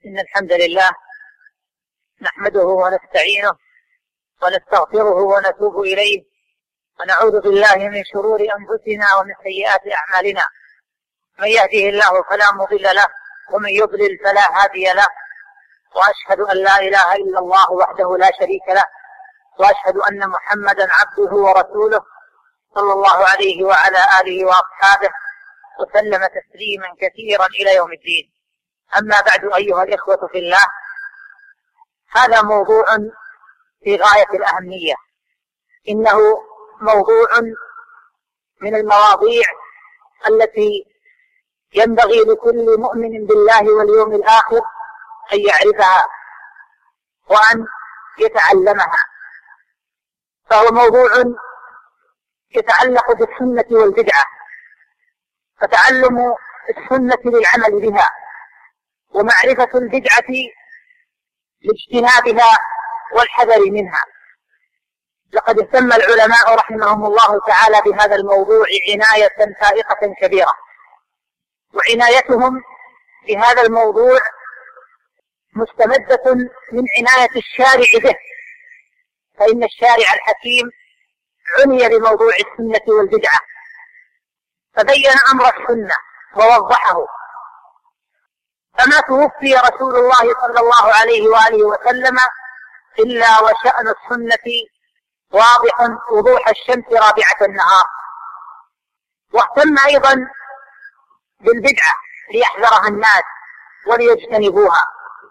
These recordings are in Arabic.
إن الحمد لله نحمده ونستعينه ونستغفره ونتوب إليه ونعوذ بالله من شرور أنفسنا ومن سيئات أعمالنا. من يهده الله فلا مضل له ومن يضلل فلا هادي له، وأشهد أن لا إله إلا الله وحده لا شريك له، وأشهد أن محمدا عبده ورسوله صلى الله عليه وعلى آله وأصحابه وسلم تسليما كثيرا إلى يوم الدين. أما بعد أيها الإخوة في الله، هذا موضوع في غاية الأهمية، إنه موضوع من المواضيع التي ينبغي لكل مؤمن بالله واليوم الآخر أن يعرفها وأن يتعلمها، فهو موضوع يتعلق بالسنة والبدعة، فتعلم السنة للعمل بها، ومعرفة البدعة لاجتنابها والحذر منها. لقد اهتم العلماء رحمهم الله تعالى بهذا الموضوع عناية فائقة كبيرة، وعنايتهم بهذا الموضوع مستمدة من عناية الشارع به، فإن الشارع الحكيم عني بموضوع السنة والبدعة، فبين أمر السنة ووضحه. فما توفي رسول الله صلى الله عليه وآله وسلم إلا وشأن السنة واضح وضوح الشمس رابعة النهار، واهتم أيضا بالبدعة ليحذرها الناس وليجتنبوها.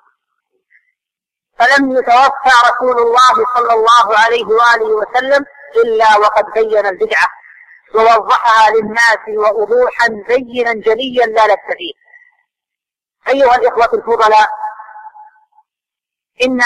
فلم يتوفى رسول الله صلى الله عليه وآله وسلم إلا وقد بين البدعة ووضحها للناس ووضوحا بينا جليا لا لبس فيه. أيها الإخوة الفضلاء، إن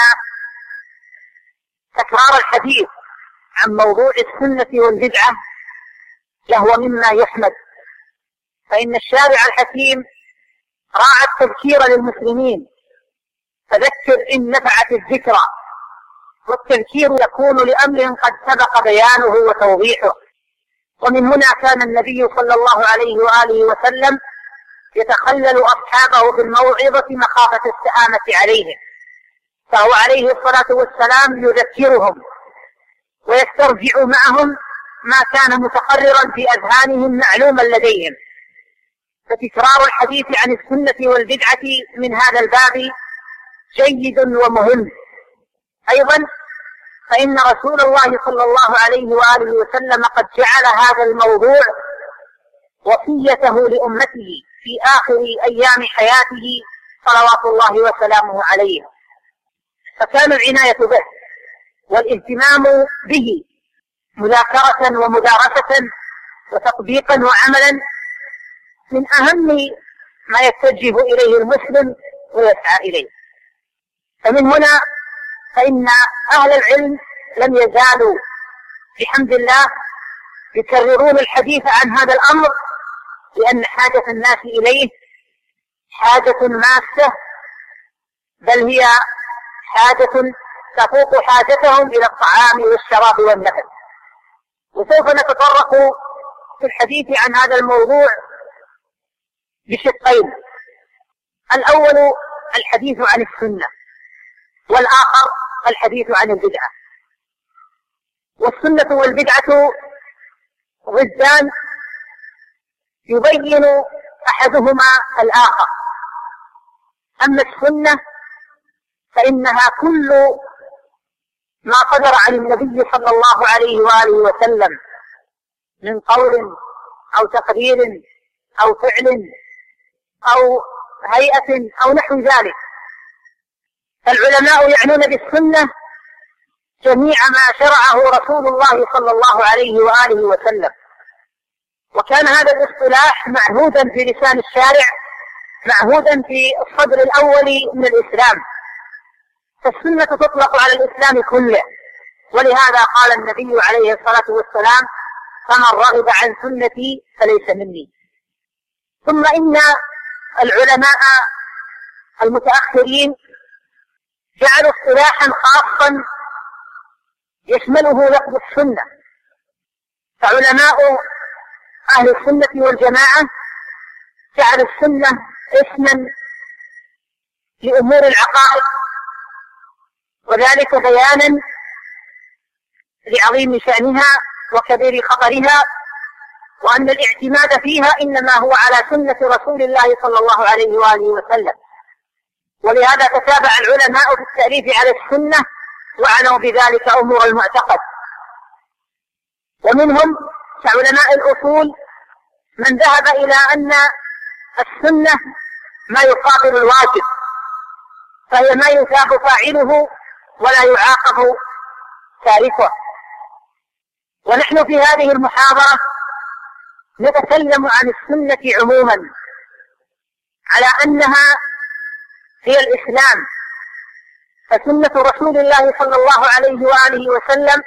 تكرار الحديث عن موضوع السنة والبدعة لهو مما يحمد، فإن الشارع الحكيم راعى التذكير للمسلمين، فذكر إن نفعت الذكرى، والتذكير يكون لأمر قد سبق بيانه وتوضيحه. ومن هنا كان النبي صلى الله عليه وآله وسلم يتخلل أصحابه بالموعظة مخافة السآمة عليهم، فهو عليه الصلاة والسلام يذكرهم ويسترجع معهم ما كان متقررا في أذهانهم معلوما لديهم. فتكرار الحديث عن السنة والبدعة من هذا الباب جيد ومهم. أيضا فإن رسول الله صلى الله عليه وآله وسلم قد جعل هذا الموضوع وصيته لأمته في آخر أيام حياته صلوات الله وسلامه عليه، فكان العناية به والاهتمام به مذاكرة ومدارسة وتطبيقا وعملا من أهم ما يتجه إليه المسلم ويسعى إليه. فمن هنا فإن أهل العلم لم يزالوا بحمد الله يكررون الحديث عن هذا الأمر، لأن حاجة الناس إليه حاجة ماسة، بل هي حاجة تفوق حاجتهم إلى الطعام والشراب والنفس. وسوف نتطرق في الحديث عن هذا الموضوع بشقين: الأول الحديث عن السنة، والآخر الحديث عن البدعة. والسنة والبدعة ضدان يبين أحدهما الآخر. أما السنة فإنها كل ما صدر عن النبي صلى الله عليه وآله وسلم من قول أو تقرير أو فعل أو هيئة أو نحو ذلك. فالعلماء يعنون بالسنة جميع ما شرعه رسول الله صلى الله عليه وآله وسلم، وكان هذا الاصطلاح معهودا في لسان الشارع، معهودا في الصدر الأول من الإسلام، فالسنة تطلق على الإسلام كله. ولهذا قال النبي عليه الصلاة والسلام: فمن رغب عن سنتي فليس مني. ثم إن العلماء المتأخرين جعلوا اصطلاحا خاصا يشمله لفظ السنة، فعلماء أهل السنة والجماعة جعلوا السنة اسما لأمور العقائد، وذلك بيانا لعظيم شأنها وكبير خطرها، وأن الاعتماد فيها إنما هو على سنة رسول الله صلى الله عليه وآله وسلم. ولهذا تتابع العلماء في التأليف على السنة وعنوا بذلك أمور المعتقد. ومنهم كعلماء الأصول من ذهب إلى أن السنة ما يقابل الواجب، فهي ما يثاب فاعله ولا يعاقب تاركه. ونحن في هذه المحاضرة نتكلم عن السنة عموما على أنها هي الإسلام، فسنة رسول الله صلى الله عليه وآله وسلم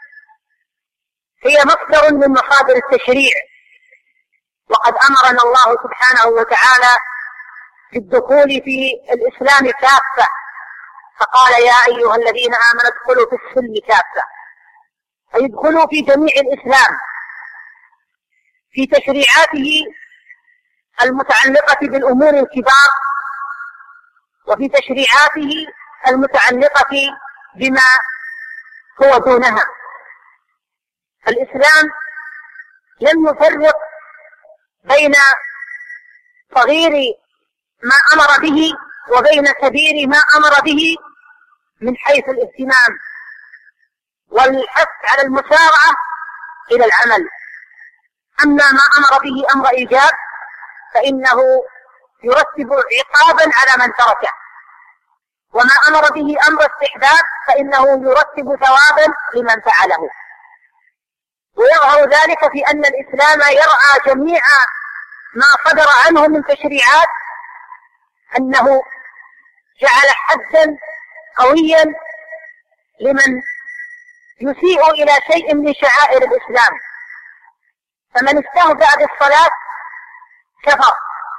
هي مصدر من مصادر التشريع. وقد أمرنا الله سبحانه وتعالى بالدخول في الإسلام كافة، فقال يا أيها الذين آمنوا ادخلوا في السلم كافة، أي ادخلوا في جميع الإسلام في تشريعاته المتعلقة بالأمور الكبار، وفي تشريعاته المتعلقة بما هو دونها. الإسلام لم يفرق بين صغير ما أمر به وبين كبير ما أمر به من حيث الاهتمام والحث على المسارعة إلى العمل. أما ما أمر به أمر إيجاب فإنه يرتب عقابا على من تركه، وما أمر به أمر استحباب فإنه يرتب ثوابا لمن فعله. ويظهر ذلك في أن الإسلام يرعى جميع ما صدر عنه من تشريعات، أنه جعل حدا قويا لمن يسيء إلى شيء من شعائر الإسلام. فمن استهزأ بالصلاة كفر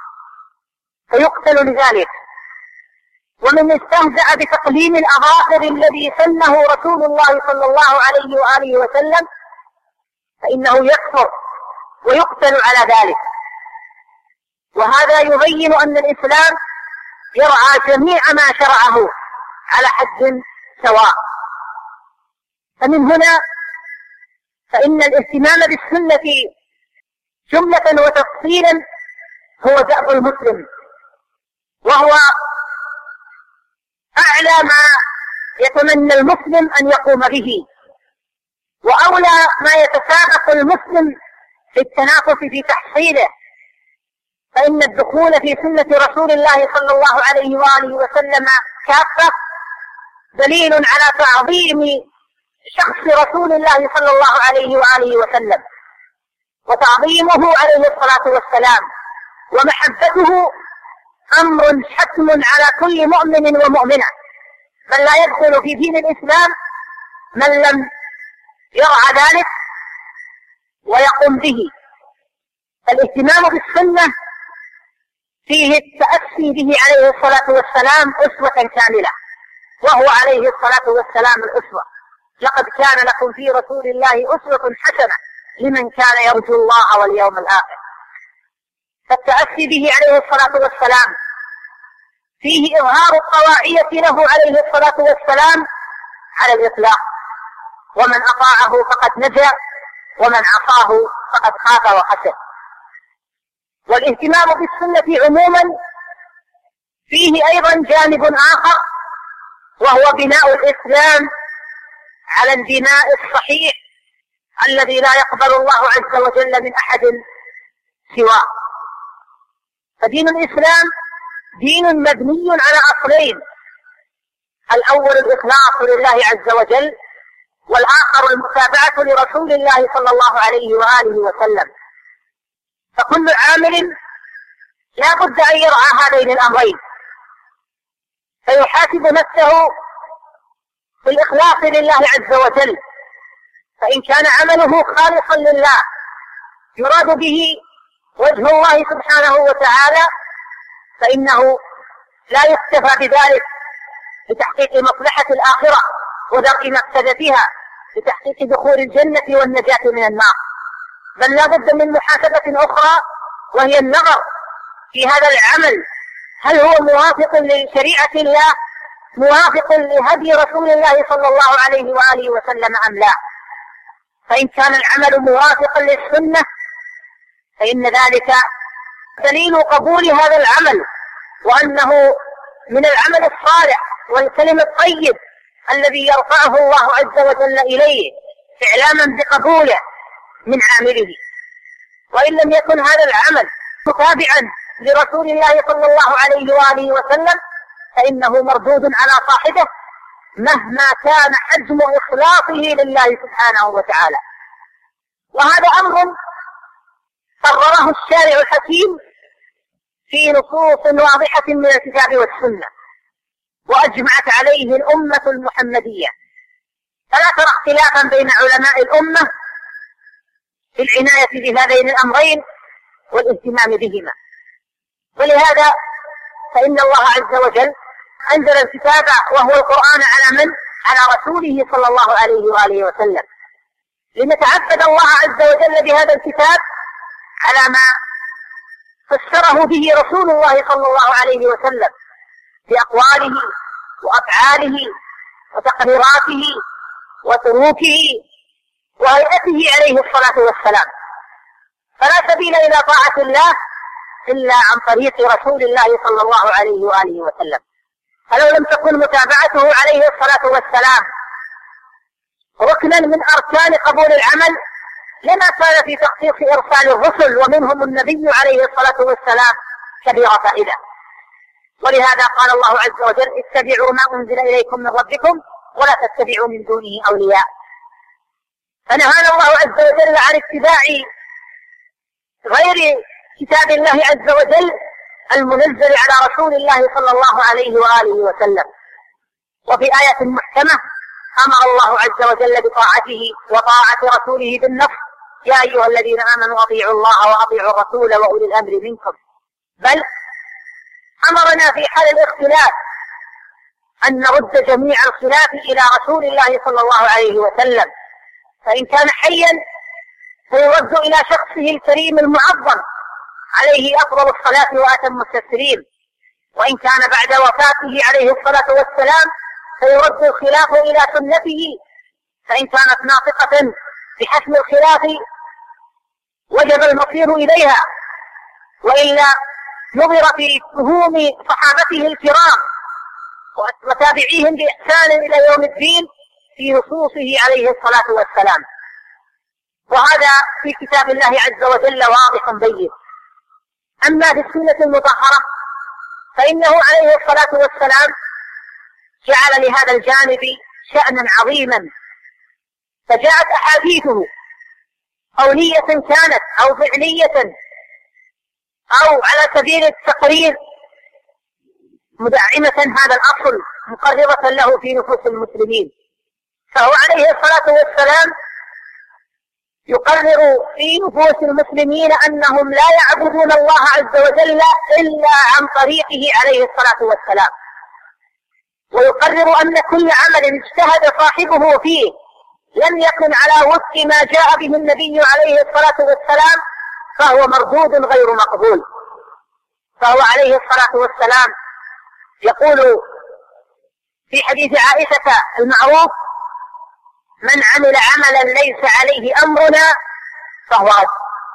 فيقتل لذلك، ومن استهزأ بتقليم الأظافر الذي سنه رسول الله صلى الله عليه وآله وسلم فإنه يكفر ويقتل على ذلك. وهذا يبين أن الإسلام يرعى جميع ما شرعه على حد سواء. فمن هنا فإن الاهتمام بالسنة جملة وتفصيلا هو دأب المسلم، وهو أعلى ما يتمنى المسلم أن يقوم به، وأولى ما يتسابق المسلم في التنافس في تحصيله. فإن الدخول في سنة رسول الله صلى الله عليه وآله وسلم كافة دليل على تعظيم شخص رسول الله صلى الله عليه وآله وسلم، وتعظيمه عليه الصلاة والسلام، ومحبته أمر حتم على كل مؤمن ومؤمنة، بل لا يدخل في دين الإسلام من لم يرعى ذلك ويقوم به. الاهتمام بالسنة فيه التأسي به عليه الصلاة والسلام أسوة كاملة، وهو عليه الصلاة والسلام الأسوة. لقد كان لكم في رسول الله أسوة حسنة لمن كان يرجو الله واليوم الآخر. فالتأسي به عليه الصلاة والسلام فيه إظهار الطواعية له عليه الصلاة والسلام على الإطلاق، ومن أطاعه فقد نجا ومن عصاه فقد خاب وخسر. والاهتمام بالسنة عموما فيه أيضا جانب آخر، وهو بناء الإسلام على البناء الصحيح الذي لا يقبل الله عز وجل من أحد سواه. فدين الإسلام دين مبني على أصلين: الأول الإخلاص لله عز وجل، والآخر المتابعة لرسول الله صلى الله عليه وآله وسلم. فكل عامل لا بد أن يرعى هذين الأمرين، فيحاسب نفسه بالإخلاص لله عز وجل، فإن كان عمله خالصا لله يراد به وجه الله سبحانه وتعالى فإنه لا يكتفى بذلك لتحقيق مصلحة الآخرة ودرء مفسدتها لتحقيق دخول الجنة والنجاة من النار، بل لا بد من محاسبة أخرى، وهي النظر في هذا العمل هل هو موافق لشريعة الله، موافق لهدي رسول الله صلى الله عليه وآله وسلم أم لا؟ فإن كان العمل موافقا للسنة فإن ذلك دليل قبول هذا العمل، وأنه من العمل الصالح والكلم الطيب الذي يرفعه الله عز وجل إليه إعلاما بقبوله من عامله. وإن لم يكن هذا العمل متابعا لرسول الله صلى الله عليه وآله وسلم فإنه مردود على صاحبه مهما كان حجم إخلاصه لله سبحانه وتعالى. وهذا أمر قرره الشارع الحكيم في نصوص واضحة من الكتاب والسنة، وأجمعت عليه الأمة المحمدية، فلا ترى اختلافا بين علماء الأمة في العناية بهذين الأمرين والاهتمام بهما. ولهذا فإن الله عز وجل أنزل الكتاب وهو القرآن على من؟ على رسوله صلى الله عليه وآله وسلم، لنتعبد الله عز وجل بهذا الكتاب على ما فسره به رسول الله صلى الله عليه وسلم بأقواله وأفعاله وتقريراته وسلوكه وهيئته عليه الصلاة والسلام. فلا سبيل إلى طاعة الله إلا عن طريق رسول الله صلى الله عليه وآله وسلم. فلو لم تكن متابعته عليه الصلاة والسلام ركنا من أركان قبول العمل لما كان في تخصيص إرسال الرسل ومنهم النبي عليه الصلاة والسلام كبير فائدة. ولهذا قال الله عز وجل: اتبعوا ما أنزل إليكم من ربكم ولا تتبعوا من دونه أولياء. فنهانا الله عز وجل عن اتباع غير كتاب الله عز وجل المنزل على رسول الله صلى الله عليه وآله وسلم. وفي آية محكمة أمر الله عز وجل بطاعته وطاعة رسوله بالنص: يا أيها الذين آمنوا أطيعوا الله وأطيعوا الرسول وأولي الأمر منكم. بل أمرنا في حال الاختلاف أن نرد جميع الخلاف إلى رسول الله صلى الله عليه وسلم، فإن كان حيا فيرد إلى شخصه الكريم المعظم عليه أفضل الصلاة وأتم التسليم، وإن كان بعد وفاته عليه الصلاة والسلام فيرد الخلاف إلى سنته، فإن كانت ناطقة بحسم الخلاف وجب المصير إليها، وإلا نظر في فهوم صحابته الكرام وتابعيهم بإحسان إلى يوم الدين في نصوصه عليه الصلاة والسلام. وهذا في كتاب الله عز وجل واضح بين. أما في السنة المطهرة فإنه عليه الصلاة والسلام جعل لهذا الجانب شأنا عظيما، فجاءت أحاديثه قولية كانت أو فعلية أو على سبيل التقرير مدعمة هذا الأصل مقررة له في نفوس المسلمين. فهو عليه الصلاة والسلام يقرر في نفوس المسلمين أنهم لا يعبدون الله عز وجل إلا عن طريقه عليه الصلاة والسلام، ويقرر أن كل عمل اجتهد صاحبه فيه لم يكن على وفق ما جاء به النبي عليه الصلاة والسلام فهو مردود غير مقبول. فهو عليه الصلاة والسلام يقول في حديث عائشة المعروف: من عمل عملا ليس عليه أمرنا فهو رد.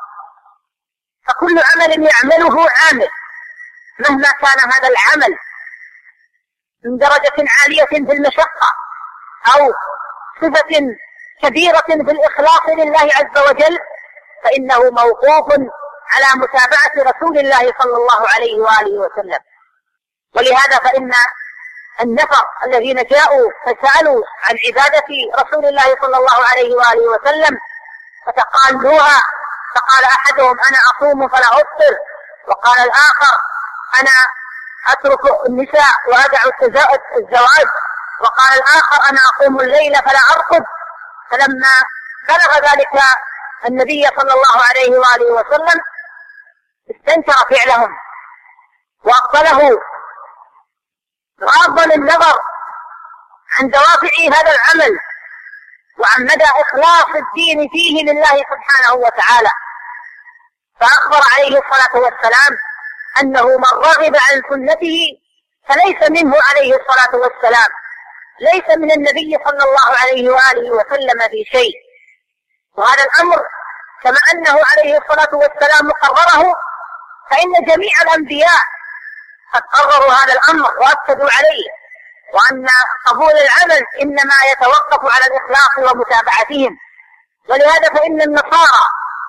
فكل عمل يعمله عامل مهما كان هذا العمل من درجة عالية في المشقة أو صفة كبيرة في الإخلاص لله عز وجل فإنه موقوف على متابعة رسول الله صلى الله عليه وآله وسلم. ولهذا فإن النفر الذين جاءوا فسألوا عن عبادة رسول الله صلى الله عليه وآله وسلم فتقالوها، فقال أحدهم: أنا أصوم فلا أفطر، وقال الآخر: أنا أترك النساء وأدع الزواج، وقال الآخر: أنا أقوم الليل فلا أرقد. فلما بلغ ذلك النبي صلى الله عليه وآله وسلم استنكر فعلهم وأقبله غاضا النظر عن دوافع هذا العمل وعن مدى إخلاص الدين فيه لله سبحانه وتعالى، فأخبر عليه الصلاة والسلام أنه من رغب عن سنته فليس منه عليه الصلاة والسلام، ليس من النبي صلى الله عليه وآله وسلم في شيء. وهذا الأمر كما أنه عليه الصلاة والسلام قرره، فإن جميع الأنبياء قد قرروا هذا الأمر وأكدوا عليه، وأن قبول العمل إنما يتوقف على الإخلاص ومتابعتهم. ولهذا فإن النصارى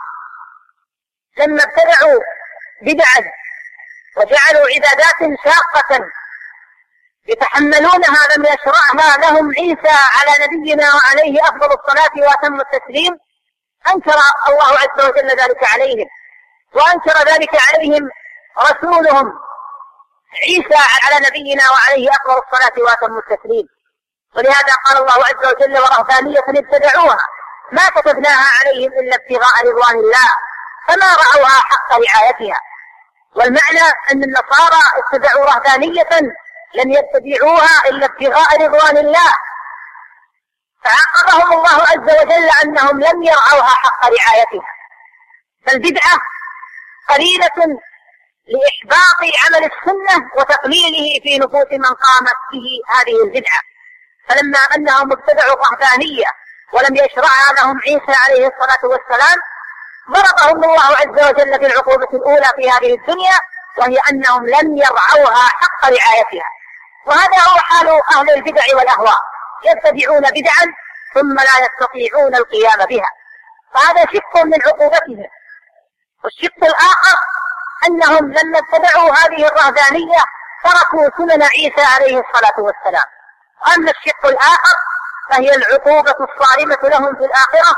لما ابتدعوا بدعا وجعلوا عبادات شاقة يتحملونها لم يشرعها لهم عيسى على نبينا وعليه أفضل الصلاة وأتم التسليم، أنكر الله عز وجل ذلك عليهم، وأنكر ذلك عليهم رسولهم عيسى على نبينا وعليه أفضل الصلاة وأتم التسليم. ولهذا قال الله عز وجل: ورهبانية ابتدعوها ما كتبناها عليهم إلا ابتغاء رضوان الله فما رعوها حق رعايتها. والمعنى أن النصارى ابتدعوا رهبانية لم يبتدعوها إلا ابتغاء رضوان الله، فعاقبهم الله عز وجل أنهم لم يرعوها حق رعايتها. فالبدعة قليلة لإحباط عمل السنة وتقليله في نفوس من قامت به هذه البدعة. فلما أنهم ابتدعوا الرهبانية ولم يشرعها لهم عيسى عليه الصلاة والسلام ضربهم الله عز وجل بالعقوبة الأولى في هذه الدنيا، وهي أنهم لم يرعوها حق رعايتها. وهذا هو حال أهل البدع والأهواء، يبتدعون بدعا ثم لا يستطيعون القيام بها، فهذا شق من عقوبتهم. والشق الآخر أنهم لما ابتدعوا هذه الرهبانية تركوا سنن عيسى عليه الصلاة والسلام. أما الشق الآخر فهي العقوبة الصارمة لهم في الآخرة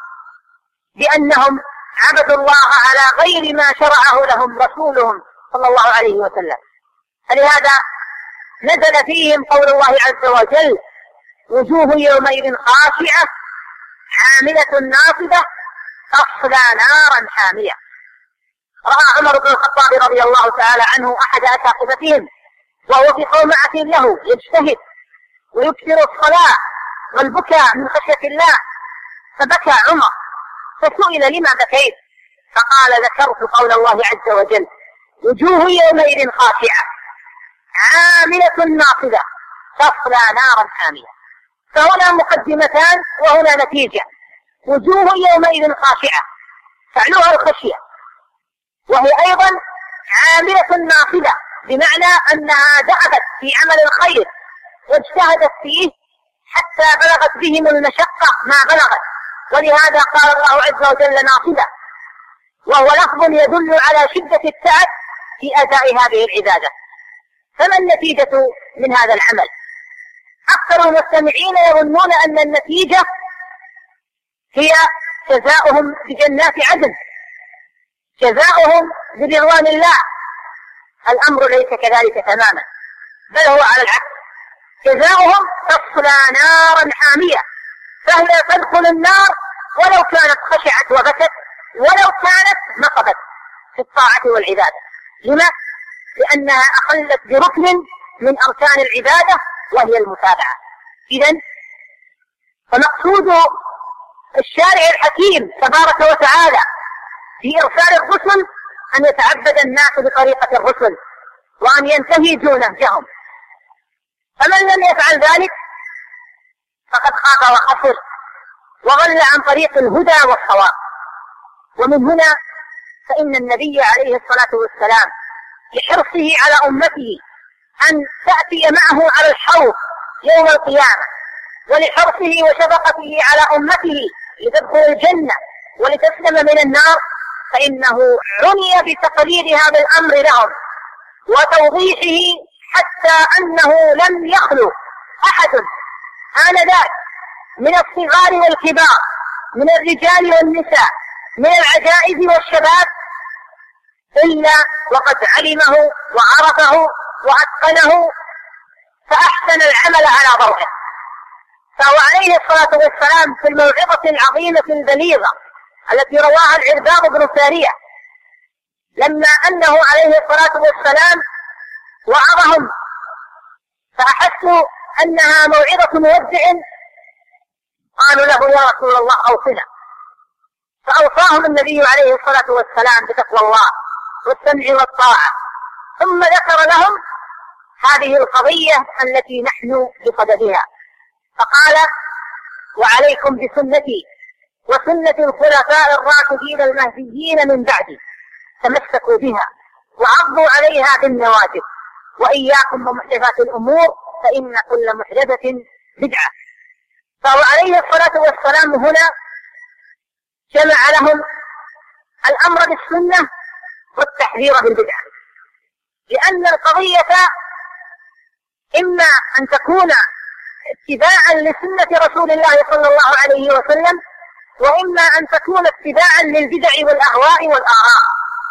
بأنهم عبدوا الله على غير ما شرعه لهم رسولهم صلى الله عليه وسلم. فلهذا نزل فيهم قول الله عز وجل: وجوه يومئذ خاشعة عاملة ناصبة تصلى نارا حامية. رأى عمر بن الخطاب رضي الله تعالى عنه أحد أساقفتهم وهو في صومعة له يجتهد ويكثر الصلاة والبكاء من خشية الله، فبكى عمر، فسئل: لما بكيت؟ فقال: ذكرت قول الله عز وجل: وجوه يومئذ خاشعة عاملة ناصبة تصلى نارا حامية. فهنا مقدمتان وهنا نتيجة. وجوه يومئذ خاشعة فعلوها الخشية، وهي أيضا عاملة ناصبة بمعنى أنها دأبت في عمل الخير واجتهدت فيه حتى بلغت بهم المشقة ما بلغت، ولهذا قال الله عز وجل ناصبة، وهو لفظ يدل على شدة التعب في أداء هذه العبادة. فما النتيجة من هذا العمل؟ أكثر المستمعين يظنون أن النتيجة هي جزاؤهم بجنات عدن، جزاؤهم برضوان الله. الأمر ليس كذلك تماما، بل هو على العكس، جزاؤهم تصلى نارا حامية، فهي تدخل النار ولو كانت خشعت وبكت، ولو كانت نقبت في الطاعة والعبادة. لما؟ لأنها أخلت بركن من أركان العبادة وهي المتابعة. إذن فمقصود الشارع الحكيم تبارك وتعالى في إرسال الرسل أن يتعبد الناس بطريقة الرسل وأن ينتهجوا نهجهم، فمن لم يفعل ذلك فقد خاب وخسر وضل عن طريق الهدى والصواب. ومن هنا فإن النبي عليه الصلاة والسلام لحرصه على أمته أن تأتي معه على الحوض يوم القيامة، ولحرصه وشفقته على أمته لتدخل الجنة ولتسلم من النار، فإنه عني بتقرير هذا الأمر لهم وتوضيحه، حتى أنه لم يخلو أحد آنذاك من الصغار والكبار، من الرجال والنساء، من العجائز والشباب، إلا وقد علمه وعرفه وأتقنه فأحسن العمل على ضوءه. فهو عليه الصلاة والسلام في الموعظة العظيمة البليغة التي رواها العرباض بن سارية، لما أنه عليه الصلاة والسلام وعظهم فأحسوا أنها موعظة مودع، قالوا له: يا رسول الله أوصنا. فأوصاهم النبي عليه الصلاة والسلام بتقوى الله والسمع والطاعة ثم ذكر لهم هذه القضية التي نحن بصددها، فقال: وعليكم بسنتي وسنة الخلفاء الراشدين المهديين من بعدي، تمسكوا بها وعضوا عليها بالنواجذ، وإياكم ومحدثات الأمور فإن كل محدثة بدعة. فهو عليه الصلاة والسلام هنا جمع لهم الأمر بالسنة والتحذير بالبدعة، لأن القضية إما أن تكون اتباعا لسنة رسول الله صلى الله عليه وسلم، وإما أن تكون اتباعا للبدع والأهواء والآراء،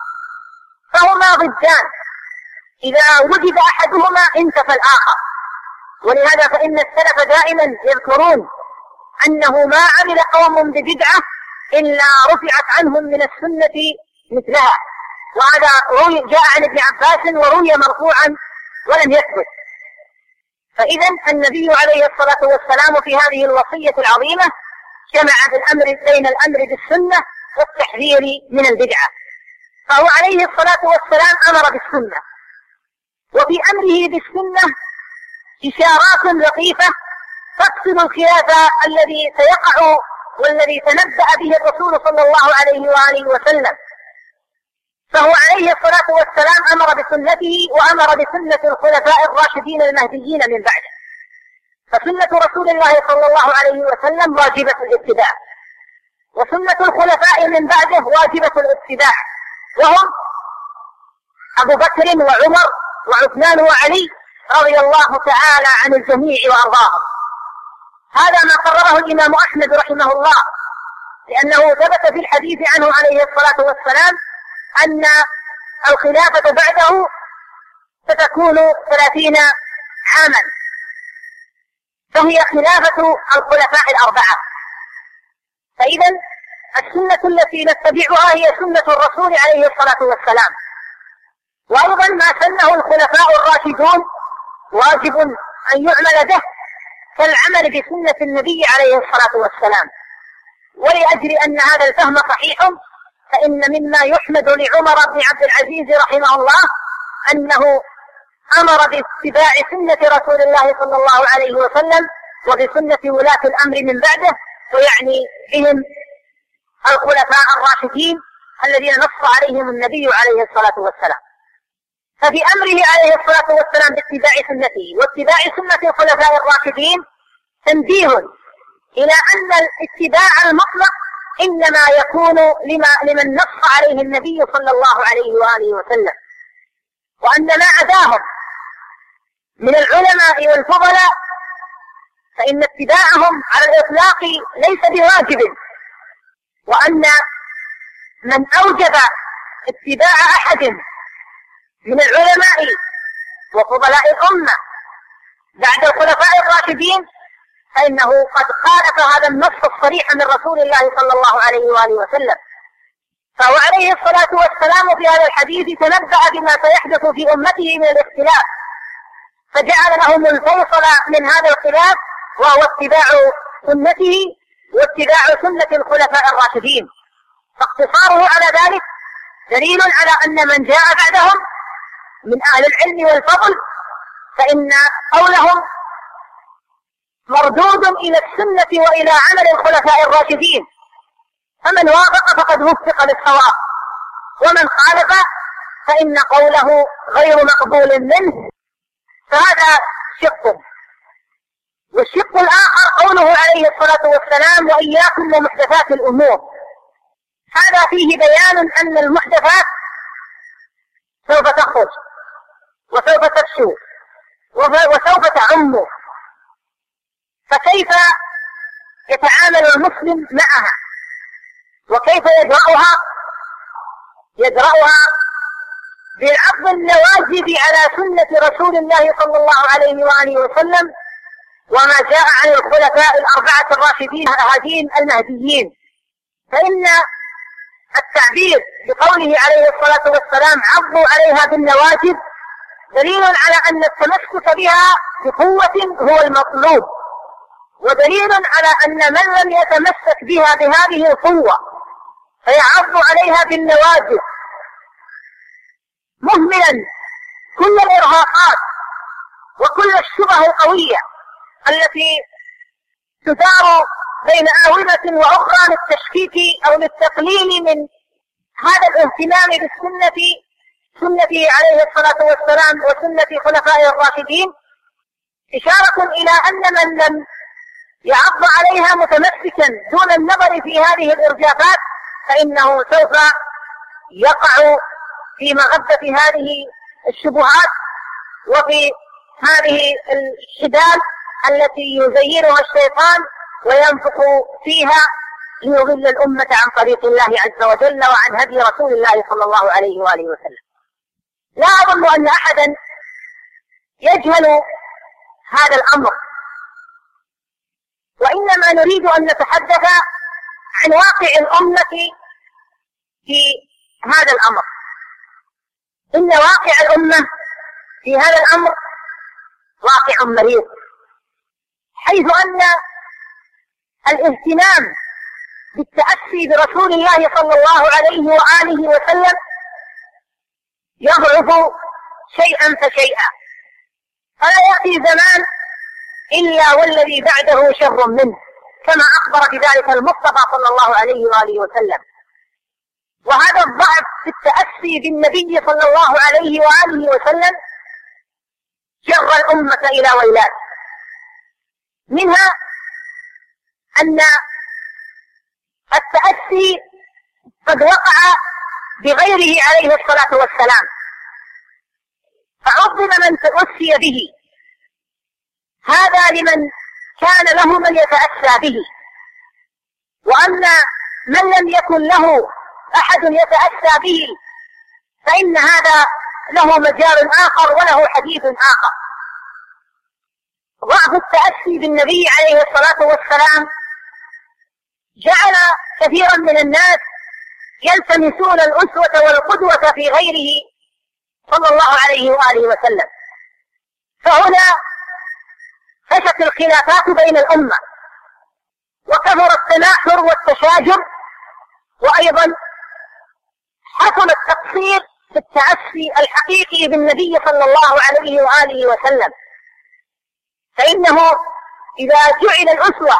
فهما ضدان، إذا وجد أحدهما انتفى الآخر. ولهذا فإن السلف دائما يذكرون أنه ما عمل قوم ببدعة إلا رفعت عنهم من السنة مثلها، وهذا جاء عن ابن عباس وروي مرفوعا ولم يثبت. فإذا النبي عليه الصلاة والسلام في هذه الوصية العظيمة جمع بين الأمر بالسنة والتحذير من البدعة. فهو عليه الصلاة والسلام أمر بالسنة، وفي أمره بالسنة إشارات لطيفة تفصل الخلاف الذي سيقع والذي تنبأ به الرسول صلى الله عليه وآله وسلم. فهو عليه الصلاة والسلام أمر بسنته وأمر بسنة الخلفاء الراشدين المهديين من بعده. فسنة رسول الله صلى الله عليه وسلم واجبة الاتباع، وسنة الخلفاء من بعده واجبة الاتباع، وهم أبو بكر وعمر وعثمان وعلي رضي الله تعالى عن الجميع وأرضاهم. هذا ما قرره الإمام أحمد رحمه الله، لأنه ثبت في الحديث عنه عليه الصلاة والسلام أن الخلافة بعده ستكون 30 عاما، فهي خلافة الخلفاء الأربعة. فإذا السنة التي نتبعها هي سنة الرسول عليه الصلاة والسلام، وأيضا ما سنه الخلفاء الراشدون واجب أن يعمل به كالعمل بسنة النبي عليه الصلاة والسلام. ولأجل أن هذا الفهم صحيح، فإن مما يحمد لعمر بن عبد العزيز رحمه الله أنه أمر باتباع سنة رسول الله صلى الله عليه وسلم وبسنة ولاة الأمر من بعده، ويعني بهم الخلفاء الراشدين الذين نص عليهم النبي عليه الصلاة والسلام. ففي أمره عليه الصلاة والسلام باتباع سنته واتباع سنة الخلفاء الراشدين تنبيه إلى أن الاتباع المطلق إنما يكون لمن نص عليه النبي صلى الله عليه وآله وسلم، وأن ما عداهم من العلماء والفضلاء فإن اتباعهم على الإطلاق ليس بواجب، وأن من أوجب اتباع أحد من العلماء وفضلاء الأمة بعد الخلفاء الراشدين فإنه قد خالف هذا النص الصريح من رسول الله صلى الله عليه وآله وسلم. فهو عليه الصلاة والسلام في هذا الحديث تنبأ بما سيحدث في أمته من الاختلاف، فجعل لهم الفيصل من هذا الخلاف وهو اتباع سنته واتباع سنة الخلفاء الراشدين. فاقتصاره على ذلك دليل على أن من جاء بعدهم من أهل العلم والفضل فإن قولهم مردود إلى السنة وإلى عمل الخلفاء الراشدين، فمن وافق فقد وفق للصواب، ومن خالف فإن قوله غير مقبول منه. فهذا شق. والشق الآخر قوله عليه الصلاة والسلام وإياكم ومحدثات الأمور، هذا فيه بيان أن المحدثات سوف تخرج وسوف تفشو وسوف تعم، فكيف يتعامل المسلم معها وكيف يدرأها بالعض النواجذ على سنة رسول الله صلى الله عليه وآله وسلم وما جاء عن الخلفاء الأربعة الراشدين الهادين المهديين. فإن التعبير بقوله عليه الصلاة والسلام عضوا عليها بالنواجذ دليل على أن التمسك بها بقوة هو المطلوب، ودليل على أن من لم يتمسك بها بهذه القوة فيعض عليها بالنواجذ مهملا كل الإرهاقات وكل الشبه القوية التي تدار بين آونة وأخرى للتشكيك أو للتقليل من هذا الاهتمام بالسنة، سنته عليه الصلاة والسلام وسنة خلفائه الراشدين، إشارة إلى أن من لم يعض عليها متمسكا دون النظر في هذه الإرجافات فإنه سوف يقع في مغبة هذه الشبهات وفي هذه الحبال التي يزينها الشيطان وينفق فيها ليضل الأمة عن طريق الله عز وجل وعن هدي رسول الله صلى الله عليه وآله وسلم. لا أظن أن أحدا يجهل هذا الأمر، وإنما نريد أن نتحدث عن واقع الأمة في هذا الأمر. إن واقع الأمة في هذا الأمر واقع مريض، حيث أن الاهتمام بالتأسي برسول الله صلى الله عليه وآله وسلم يضعف شيئا فشيئا، فلا يأتي زمان إلا والذي بعده شر منه، كما أخبر بذلك المصطفى صلى الله عليه وآله وسلم. وهذا الضعف في التأسي بالنبي صلى الله عليه وآله وسلم جر الأمة إلى ويلات، منها أن التأسي قد وقع بغيره عليه الصلاة والسلام، فعظم من تأسي به، هذا لمن كان له من يتأسى به، وأما من لم يكن له أحد يتأسى به فإن هذا له مجال آخر وله حديث آخر. ضعف التأسي بالنبي عليه الصلاة والسلام جعل كثيرا من الناس يلتمسون الأسوة والقدوة في غيره صلى الله عليه وآله وسلم، فهنا فشت الخلافات بين الأمة وكثر التناحر والتشاجر، وأيضا حصل التقصير في التأسي الحقيقي بالنبي صلى الله عليه وآله وسلم، فإنه إذا جعل الأسوة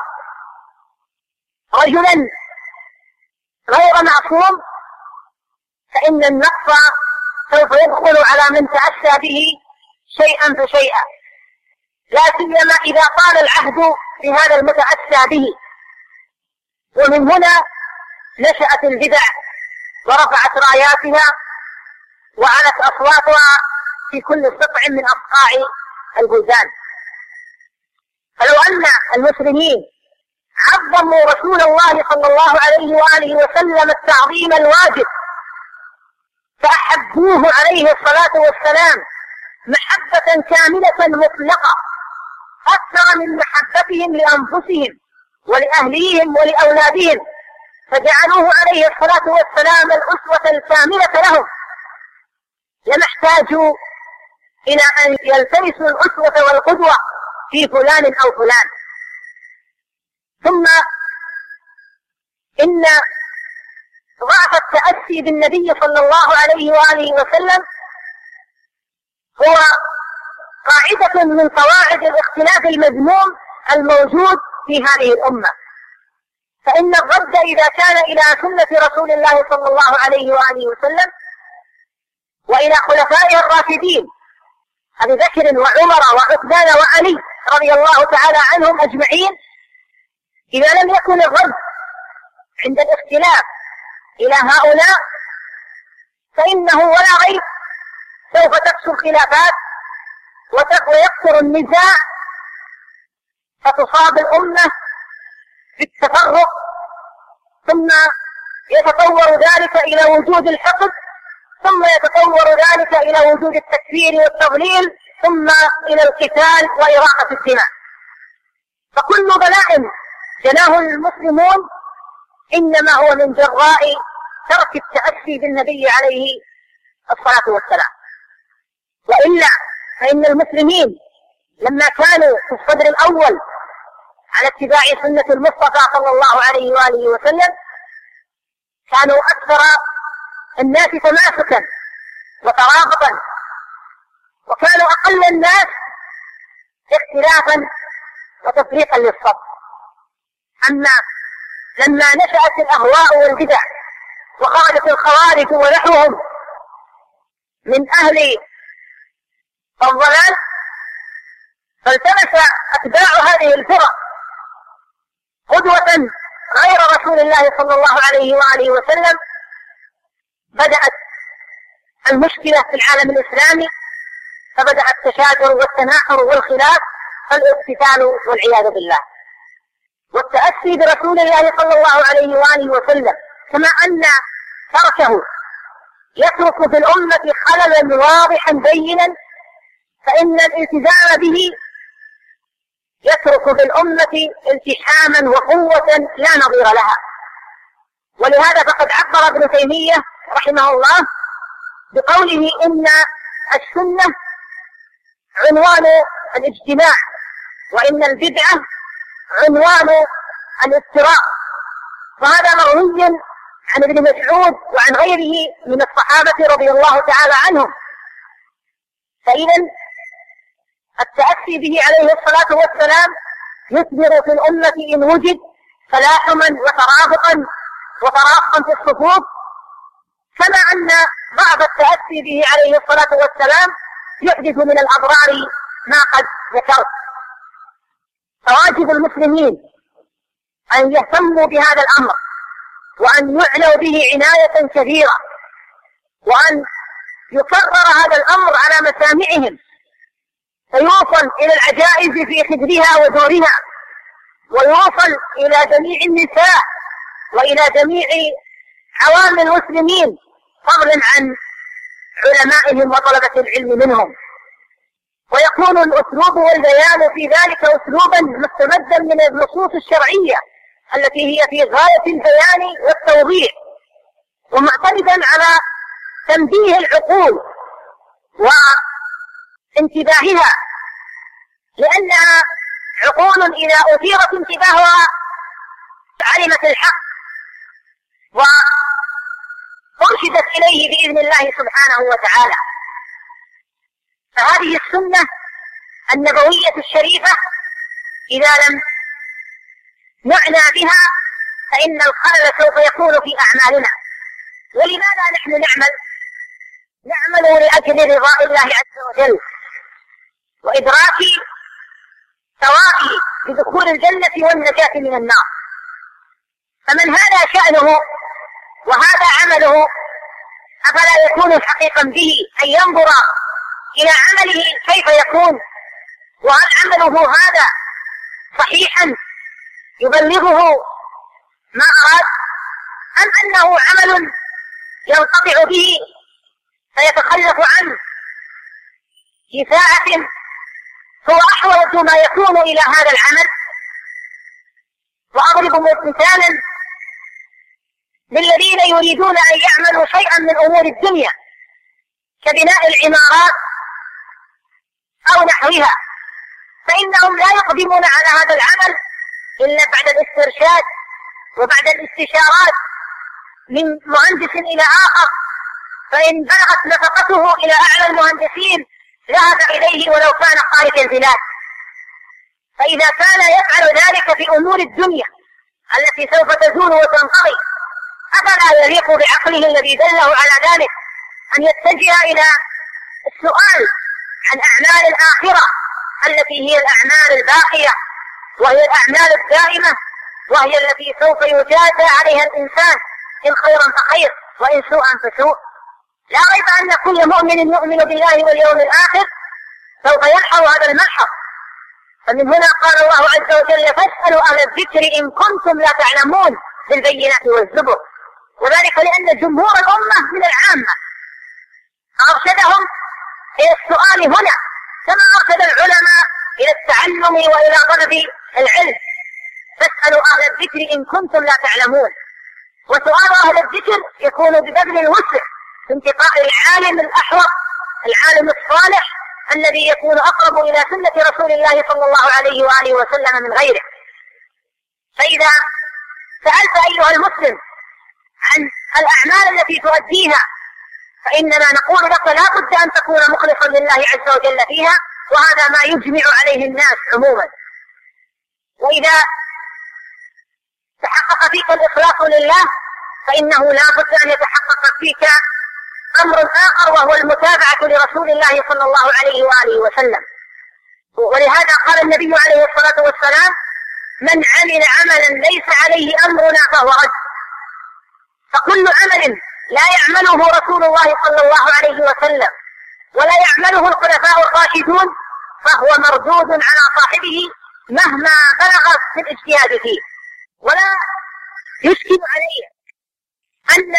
رجلا غير معصوم فإن النقص سوف يدخل على من تأسى به شيئا فشيئا، لا سيما إذا طال العهد بهذا المتأسى به. ومن هنا نشأت البدع ورفعت راياتها وعلت أصواتها في كل سطع من أصقاع البلدان. فلو أن المسلمين عظموا رسول الله صلى الله عليه وآله وسلم التعظيم الواجب، فأحبوه عليه الصلاة والسلام محبة كاملة مطلقة أكثر من محبتهم لأنفسهم ولأهليهم ولأولادهم، فجعلوه عليه الصلاة والسلام الأسوة الكاملة لهم، لما احتاجوا إلى أن يلتمسوا الأسوة والقدوة في فلان أو فلان. ثم إن ضعف التأسي بالنبي صلى الله عليه وآله وسلم هو قاعدة من قواعد الاختلاف المذموم الموجود في هذه الأمة، فإن الرد إذا كان إلى سنة رسول الله صلى الله عليه وآله وسلم وإلى خلفائه الراشدين أبي بكر وعمر وعثمان وعلي رضي الله تعالى عنهم أجمعين، إذا لم يكن الرد عند الاختلاف إلى هؤلاء فإنه ولا غير سوف تكثر الخلافات ويكثر النزاع، فتصاب الأمة بالتفرق، ثم يتطور ذلك إلى وجود الحقد، ثم يتطور ذلك إلى وجود التكفير والتضليل، ثم إلى القتال وإراقة الدماء. فكل بلاء جناه المسلمون إنما هو من جراء ترك التأسي بالنبي عليه الصلاة والسلام، وإلا فإن المسلمين لما كانوا في الصدر الأول على اتباع سنة المصطفى صلى الله عليه وآله وسلم كانوا أكثر الناس تماسكا وترابطا، وكانوا أقل الناس اختلافا وتفريقا للصف. أما لما نشأت الأهواء والبدع وخرجت الخوارج ونحوهم من أهل الضلال، فالتمس أتباع هذه الفرق قدوة غير رسول الله صلى الله عليه وآله وسلم، بدأت المشكلة في العالم الإسلامي، فبدأ التشاجر والتناحر والخلاف فالاقتتال والعياذ بالله. والتأسي برسول الله صلى الله عليه وآله وسلم كما أن تركه يترك في الأمة خللا واضحا بينا، فإن الالتزام به يترك في الأمة التحاما وقوة لا نظير لها. ولهذا فقد عبر ابن تيمية رحمه الله بقوله إن السنة عنوان الاجتماع، وإن البدعة عنوان الافتراق. وهذا مروي عن ابن مسعود وعن غيره من الصحابة رضي الله تعالى عنهم. فإذا التأسي به عليه الصلاة والسلام يثمر في الأمة إن وجد تلاحما وترافقا في الصفوف، كما أن بعض التأسي به عليه الصلاة والسلام يحدث من الأضرار ما قد ذكرت. فواجب المسلمين أن يهتموا بهذا الأمر، وأن يعنوا به عناية كبيرة، وأن يكرر هذا الأمر على مسامعهم، فيوصل إلى العجائز في خدرها ودورها، ويوصل إلى جميع النساء وإلى جميع عوام المسلمين، فضلا عن علمائهم وطلبة العلم منهم. ويكون الأسلوب والبيان في ذلك أسلوبا مستمدا من النصوص الشرعية التي هي في غاية البيان والتوضيح، ومعتمدا على تنبيه العقول وانتباهها، لأنها عقول إذا أثيرت انتباهها علمت الحق وأرشدت إليه بإذن الله سبحانه وتعالى. فهذه السنة النبوية الشريفة إذا لم نعنى بها فإن الخلل سوف يكون في أعمالنا. ولماذا نحن نعمل لأجل رضاء الله عز وجل وإدراك ثواب بدخول الجنة والنجاة من النار. فمن هذا شأنه وهذا عمله أفلا يكون حقيقا به أن ينظر إلى عمله كيف يكون، وهل عمله هذا صحيحا يبلغه ما أراد، أم أنه عمل ينقطع به فيتخلف عنه في ساعة هو أحوج ما يكون إلى هذا العمل. وأضرب مثالا للذين يريدون أن يعملوا شيئا من أمور الدنيا كبناء العمارات أو نحوها، فإنهم لا يقدمون على هذا العمل إلا بعد الاسترشاد وبعد الاستشارات من مهندس إلى آخر، فإن بلغت نفقته إلى أعلى المهندسين ذهب إليه ولو كان خارج البلاد. فإذا كان يفعل ذلك في أمور الدنيا التي سوف تزول وتنقضي، أفلا يليق بعقله الذي دله على ذلك أن يتجه إلى السؤال عن أعمال الآخرة التي هي الأعمال الباقية، وهي الأعمال الدائمة، وهي التي سوف يجازى عليها الإنسان إن خيرا فخير وإن سوءا فسوء. لا ريب أن كل مؤمن يؤمن بالله واليوم الآخر سوف يلحظ هذا الملحظ. فمن هنا قال الله عز وجل: فاسألوا أهل الذكر إن كنتم لا تعلمون بالبينات والزبر. وذلك لأن جمهور الأمة من العامة أرشدهم إلى السؤال هنا، كما أرشد العلماء إلى التعلم وإلى طلب العلم. فاسألوا أهل الذكر إن كنتم لا تعلمون. وسؤال أهل الذكر يكون ببذل الوسع في انتقاء العالم الأحوط، العالم الصالح الذي يكون أقرب إلى سنة رسول الله صلى الله عليه وآله وسلم من غيره. فإذا سألت أيها المسلم عن الأعمال التي تؤديها فإننا نقول لك لا بد أن تكون مخلصا لله عز وجل فيها، وهذا ما يجمع عليه الناس عموما. وإذا تحقق فيك الإخلاص لله فإنه لا بد أن يتحقق فيك أمر آخر، وهو المتابعة لرسول الله صلى الله عليه وآله وسلم. ولهذا قال النبي عليه الصلاة والسلام: من عمل عملا ليس عليه أمرنا فهو رد. فكل عمل لا يعمله رسول الله صلى الله عليه وسلم ولا يعمله الخلفاء الراشدون فهو مردود على صاحبه مهما بلغ في الاجتهاد فيه. ولا يشكل عليه أن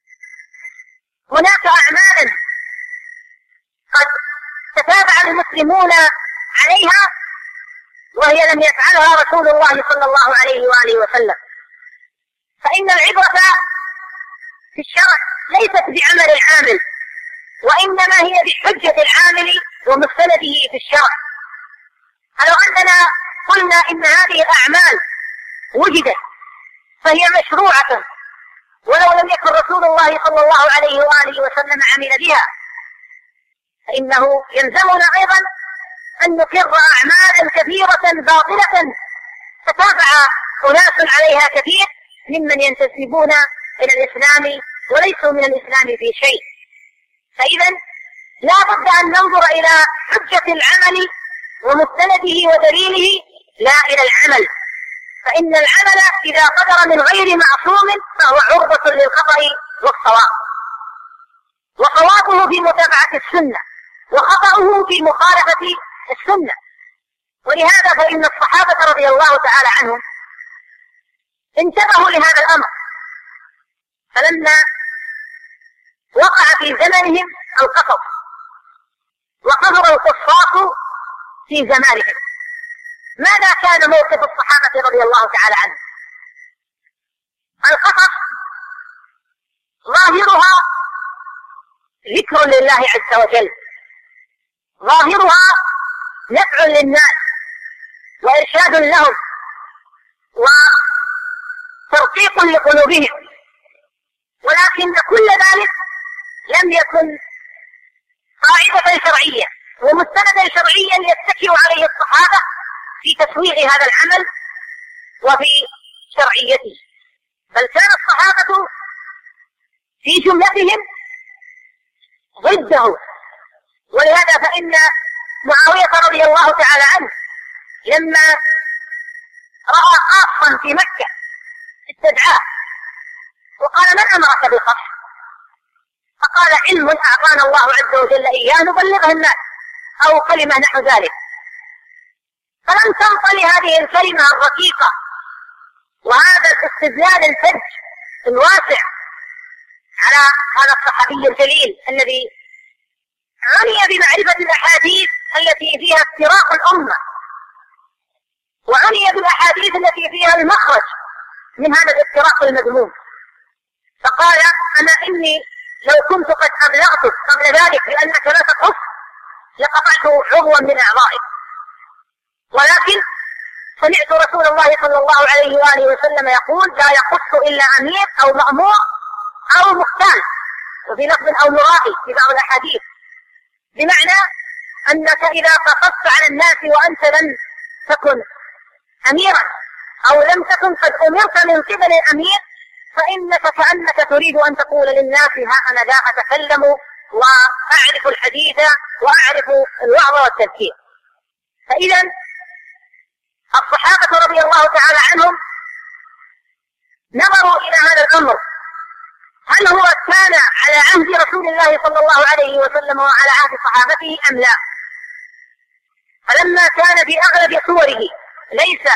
هناك أعمالا قد تتابع المسلمون عليها وهي لم يفعلها رسول الله صلى الله عليه وآله وسلم، فإن العبرة في الشرع ليست بعمل العامل، وإنما هي بحجة العامل ومستنده في الشرع. فلو أننا قلنا إن هذه الأعمال وجدت فهي مشروعة ولو لم يكن رسول الله صلى الله عليه وآله وسلم عمل بها، فإنه يلزمنا أيضا أن نقر أعمالا كثيرة باطلة تتابع أناس عليها كثير ممن ينتسبون إلى الإسلام وليسوا من الإسلام في شيء. فإذا لا بد أن ننظر إلى حجة العمل ومستنده ودليله لا إلى العمل، فإن العمل إذا قدر من غير معصوم فهو عرضة للخطأ والصواب، وصوابه في متابعة السنة وخطأه في مخالفة السنة. ولهذا فإن الصحابة رضي الله تعالى عنهم انتبهوا لهذا الأمر، فلما وقع في زمنهم القصص وظهر القصاص في زمانهم، ماذا كان موقف الصحابة رضي الله تعالى عنهم؟ القصص ظاهرها ذكر لله عز وجل، ظاهرها نفع للناس وإرشاد لهم وترقيق لقلوبهم، ولكن كل ذلك لم يكن قاعدة شرعية ومستندا شرعيا يتكئ عليه الصحابة في تسويغ هذا العمل وفي شرعيته، بل كان الصحابة في جملتهم ضده. ولهذا فإن معاوية رضي الله تعالى عنه لما رأى خاصا في مكة استدعاه وقال: من أمرك بالخطف؟ فقال: علم أعطانا الله عز وجل إياه نبلغه الناس، أو كلمة نحو ذلك. فلم تنطل هذه الكلمة الرقيقة وهذا الاستدلال الفج الواسع على هذا الصحابي الجليل الذي عني بمعرفة الأحاديث التي فيها افتراق الأمة، وعني بالأحاديث التي فيها المخرج من هذا الافتراق المذموم. فقال: أنا إني لو كنت قد أبلغتك قبل ذلك لأنك لا تقص لقطعت عضوا من أعضائك، ولكن سمعت رسول الله صلى الله عليه وآله وسلم يقول: لا يقص إلا أمير أو مأمور أو مختال، وفي لفظ أو مرائي في بعض الأحاديث، بمعنى أنك إذا قصصت على الناس وأنت لم تكن أميرا أو لم تكن قد أمرت من قبل الأمير فإنك كأنك تريد أن تقول للناس: ها أنا لا أتكلم وأعرف الحديث وأعرف الوعظ والتذكير. فإذا الصحابة رضي الله تعالى عنهم نظروا إلى هذا الأمر، هل هو كان على عهد رسول الله صلى الله عليه وسلم وعلى عهد صحابته أم لا؟ فلما كان في أغلب صوره ليس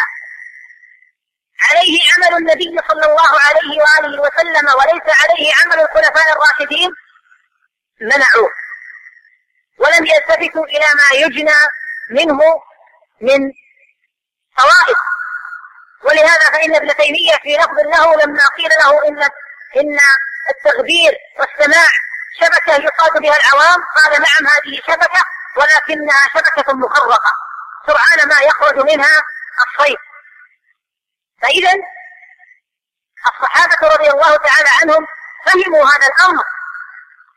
عليه عمل النبي صلى الله عليه وآله وسلم وليس عليه عمل الخلفاء الراشدين منعوه ولم يلتفتوا إلى ما يجنى منه من طوائف. ولهذا فإن ابن تيمية في لفظ له لما قيل له إن التغبير والسماع شبكة يصاد بها العوام قال: نعم هذه شبكة ولكنها شبكة مخرقة سرعان ما يخرج منها الصيد. فإذا الصحابة رضي الله تعالى عنهم فهموا هذا الأمر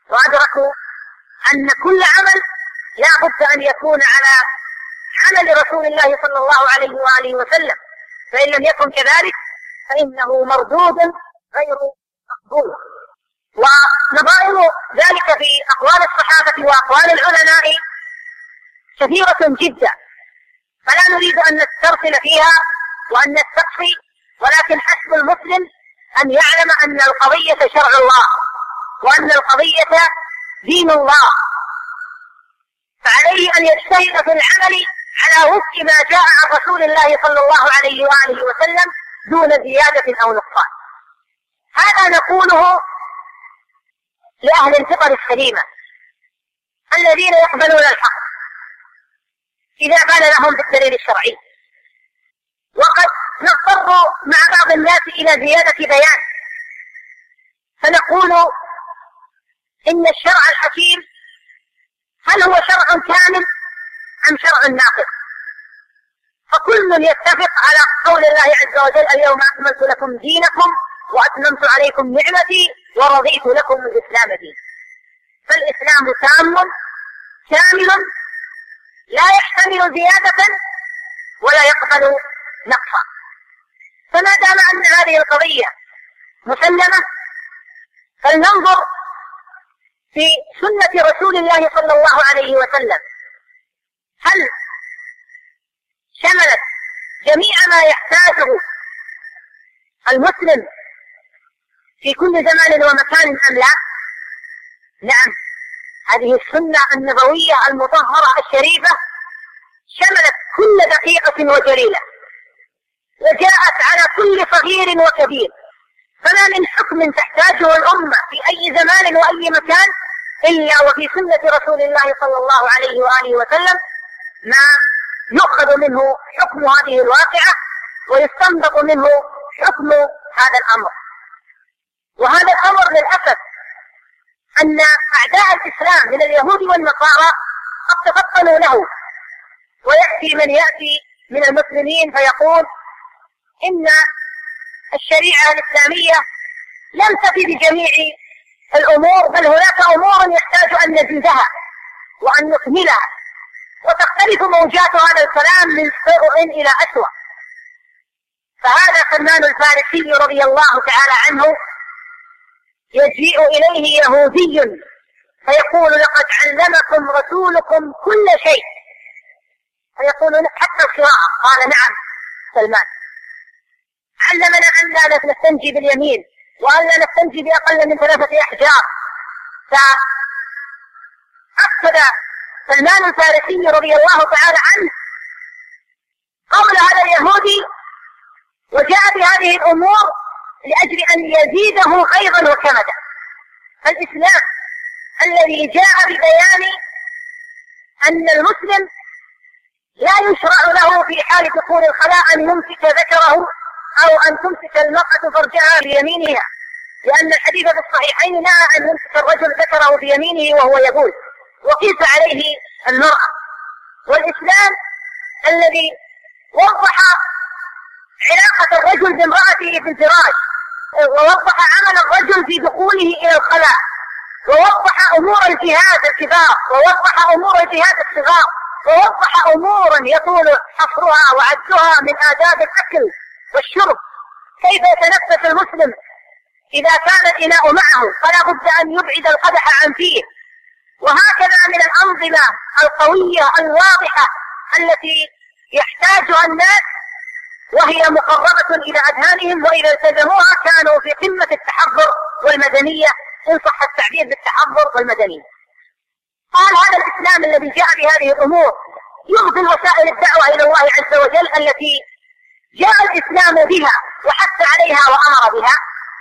وأدركوا أن كل عمل لا بد أن يكون على عمل رسول الله صلى الله عليه وآله وسلم، فإن لم يكن كذلك فإنه مردود غير مقبول. ونظائر ذلك في أقوال الصحابة وأقوال العلماء كثيرة جدا، فلا نريد أن نسترسل فيها وأن نستقصي، ولكن حسب المسلم أن يعلم أن القضية شرع الله وأن القضية دين الله، فعليه أن يجتهد في العمل على وفق ما جاء عن رسول الله صلى الله عليه وآله وسلم دون زيادة أو نقصان. هذا نقوله لأهل الفطر السليمة الذين يقبلون الحق إذا بان لهم بالدليل الشرعي. وقد نضطر مع بعض الناس إلى زيادة بيان، فنقول إن الشرع الحكيم هل هو شرع كامل أم شرع ناقص؟ فكل يتفق على قول الله عز وجل: اليوم أكملت لكم دينكم وأتممت عليكم نعمتي ورضيت لكم الإسلام دينا. فالإسلام تام كامل لا يحتمل زيادة ولا يقبل نقصا. فما دام أن هذه القضية مسلمة فلننظر في سنة رسول الله صلى الله عليه وسلم، هل شملت جميع ما يحتاجه المسلم في كل زمان ومكان أم لا؟ نعم، هذه السنة النبوية المطهرة الشريفة شملت كل دقيقة وجليلة، وجاءت على كل صغير وكبير، فما من حكم تحتاجه الأمة في أي زمان وأي مكان إلا وفي سنة رسول الله صلى الله عليه وآله وسلم ما يؤخذ منه حكم هذه الواقعة ويستنبط منه حكم هذا الأمر. وهذا الأمر للأسف أن أعداء الإسلام من اليهود والنصارى قد تفطنوا له، ويأتي من يأتي من المسلمين فيقول إن الشريعة الإسلامية لم تفي بجميع الأمور، بل هناك أمور يحتاج أن نزيدها وأن نكملها، وتختلف موجات هذا الكلام من سوء إلى أسوأ. فهذا سلمان الفارسي رضي الله تعالى عنه يجيء إليه يهودي فيقول: لقد علمكم رسولكم كل شيء، فيقول: حتى القراءة؟ قال: نعم سلمان، علمنا أن لا نستنجي باليمين وأن لا نستنجي بأقل من 3 أحجار. فأكد سلمان الفارسي رضي الله تعالى عنه قول هذا اليهودي وجاء بهذه الأمور لأجل أن يزيده غيظا وكمدا. فالإسلام الذي جاء ببيان أن المسلم لا يشرع له في حال دخول الخلاء أن يمسك ذكره أو أن تمسك المرأة فرجها بيمينها، لأن الحديث في الصحيحين نهى أن يمسك الرجل ذكره بيمينه وهو يبول، وقيس عليه المرأة. والإسلام الذي وضح علاقة الرجل بامرأته في الفراش، ووضح عمل الرجل في دخوله إلى الخلاء، ووضح أمور الجهاد الكبار، ووضح أمور الجهاد الصغار، ووضح أمورا يطول حصرها وعدها من آداب الأكل والشرب، كيف يتنفس المسلم إذا كان الإناء معه فلا بد أن يبعد القدح عن فيه. وهكذا من الأنظمة القوية الواضحة التي يحتاجها الناس، وهي مقربة إلى أذهانهم، وإذا التزموها كانوا في قمة التحضر والمدنية، إن صح التعبير بالتحضر والمدنية. قال هذا الإسلام الذي جاء بهذه الأمور يبذل وسائل الدعوة إلى الله عز وجل التي جاء الإسلام بها وحث عليها وأمر بها.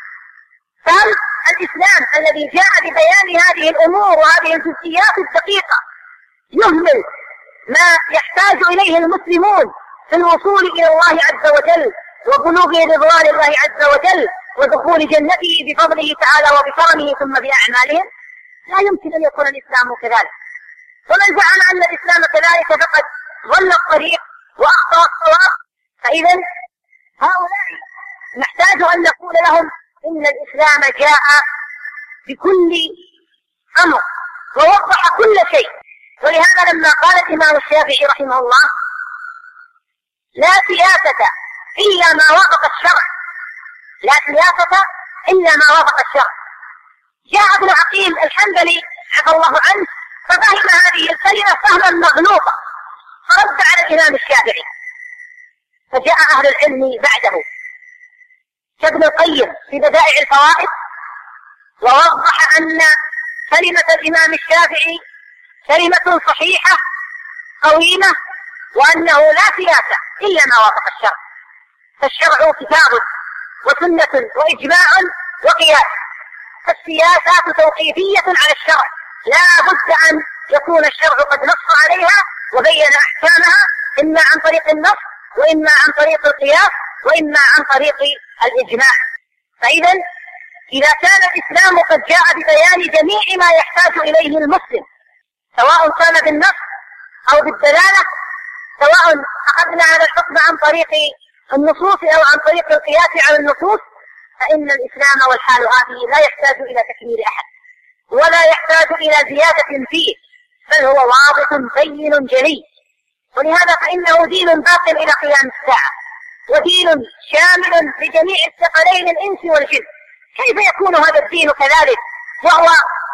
فهل الإسلام الذي جاء ببيان هذه الأمور وهذه الجزئيات الدقيقة يهمل ما يحتاج إليه المسلمون في الوصول إلى الله عز وجل وبلوغ رضوان الله عز وجل ودخول جنته بفضله تعالى وبكرمه ثم بأعمالهم؟ لا يمكن أن يكون الإسلام كذلك. ومن زعم أن الإسلام كذلك فقد ضل الطريق وأخطأ الصواب. فإذا هؤلاء نحتاج أن نقول لهم إن الإسلام جاء بكل أمر ووضح كل شيء. ولهذا لما قال الإمام الشافعي رحمه الله: لا سياسة إلا ما وافق الشرع، لا سياسة إلا ما وافق الشرع، جاء ابن عقيل الحنبلي عفى الله عنه ففهم هذه الكلمة فهما مغلوطا فرد على الإمام الشافعي، فجاء أهل العلم بعده كابن القيم في بدائع الفوائد ووضح أن كلمة الإمام الشافعي كلمة صحيحة قويمة، وأنه لا سياسة إلا ما وافق الشرع، فالشرع كتاب وسنة وإجماع وقياس، فالسياسات توقيفية على الشرع، لا بد أن يكون الشرع قد نص عليها وبين أحكامها، إما عن طريق النص وإما عن طريق القياس وإما عن طريق الإجماع. فإذا إذا كان الإسلام قد جاء ببيان جميع ما يحتاج إليه المسلم، سواء كان بالنص أو بالدلالة، سواء أخذنا هذا الحكم عن طريق النصوص أو عن طريق القياس على النصوص، فإن الإسلام والحال هذه لا يحتاج إلى تكميل أحد ولا يحتاج إلى زيادة فيه، بل هو واضح بين جلي. ولهذا فإنه دين باق إلى قيام الساعة، ودين شامل لجميع الثقلين الإنس والجن. كيف يكون هذا الدين كذلك وهو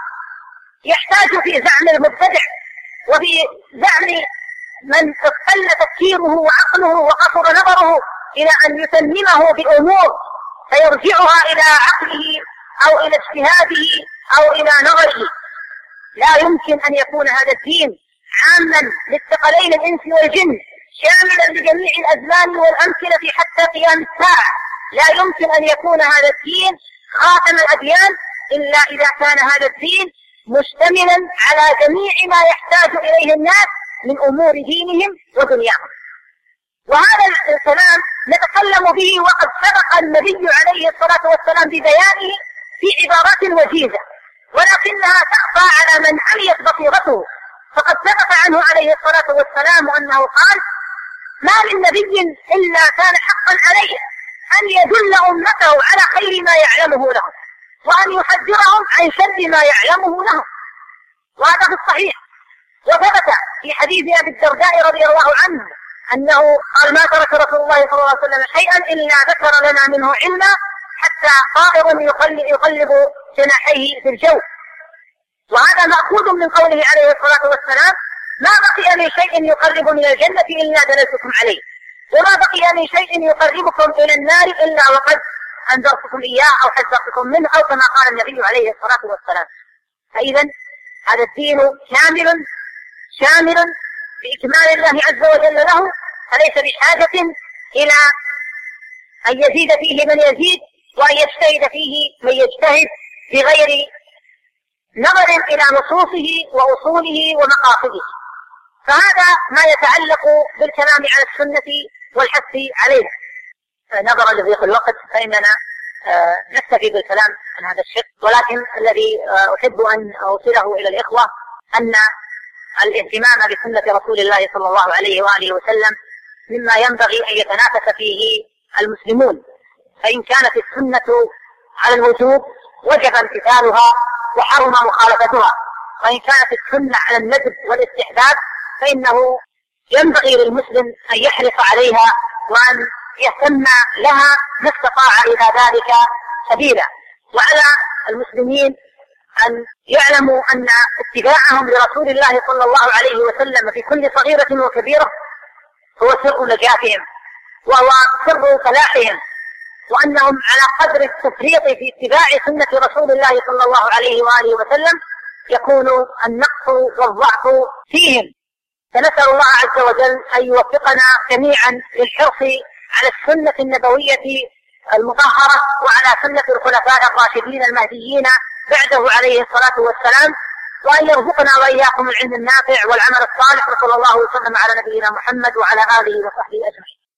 يحتاج في زعم المبتدع وفي زعم من اختل تفكيره وعقله وقصر نظره إلى أن يتممه بأمور فيرجعها إلى عقله أو إلى اجتهاده أو إلى نظره؟ لا يمكن أن يكون هذا الدين عاما للثقلين الإنس والجن، شاملا لجميع الأزمان والأمكنة حتى قيام الساعة. لا يمكن أن يكون هذا الدين خاتم الأديان إلا إذا كان هذا الدين مشتملا على جميع ما يحتاج إليه الناس من أمور دينهم ودنياهم. وهذا الكلام نتكلم به وقد سبق النبي عليه الصلاة والسلام ببيانه في عبارات وجيزة، ولكنها تخفى على من عميت بصيرته. فقد ثبت عنه عليه الصلاة والسلام أنه قال: ما من نبي إلا كان حقا عليه أن يدل أمته على خير ما يعلمه لهم وأن يحذرهم عن شر ما يعلمه لهم. وهذا في الصحيح. وثبت في حديث أبي الدرداء رضي الله عنه أنه قال: ما ترك رسول الله صلى الله عليه وسلم شيئا إلا ذكر لنا منه علما حتى طائر يقلب جناحيه في الجو. وهذا مأخوذ من قوله عليه الصلاة والسلام: ما بقي من شيء يقرب من الجنة إلا دللتكم عليه، وما بقي من شيء يقربكم إلى النار إلا وقد أنذرتكم إياه أو حذرتكم منه، أو كما قال النبي عليه الصلاة والسلام. فإذا هذا الدين كامل شامل بإكمال الله عز وجل له، فليس بحاجة إلى أن يزيد فيه من يزيد وأن يجتهد فيه من يجتهد بغير نظر إلى نصوصه وأصوله ومقاصده. فهذا ما يتعلق بالكلام على السنة والحث عليها. نظرا لضيق الوقت فإننا نكتفي بالكلام عن هذا الشق، ولكن الذي أحب أن أوصله إلى الإخوة أن الاهتمام بسنة رسول الله صلى الله عليه وآله وسلم مما ينبغي أن يتنافس فيه المسلمون. فإن كانت السنة على الوجوب وجب امتثالها وحرم مخالفتها، وإن كانت السنة على الندب والاستحباب فإنه ينبغي للمسلم أن يحرص عليها وأن يهتم لها ما استطاع إلى ذلك سبيلا. وعلى المسلمين أن يعلموا أن اتباعهم لرسول الله صلى الله عليه وسلم في كل صغيرة وكبيرة هو سر نجاتهم وهو سر فلاحهم، وأنهم على قدر التفريط في اتباع سنة رسول الله صلى الله عليه وآله وسلم يكون النقص والضعف فيهم. فنسأل الله عز وجل أن يوفقنا جميعا للحرص على السنة النبوية المطهرة وعلى سنة الخلفاء الراشدين المهديين بعده عليه الصلاة والسلام، وأن يرزقنا وإياكم العلم النافع والعمل الصالح، وصلى الله وسلم على نبينا محمد وعلى آله وصحبه أجمعين.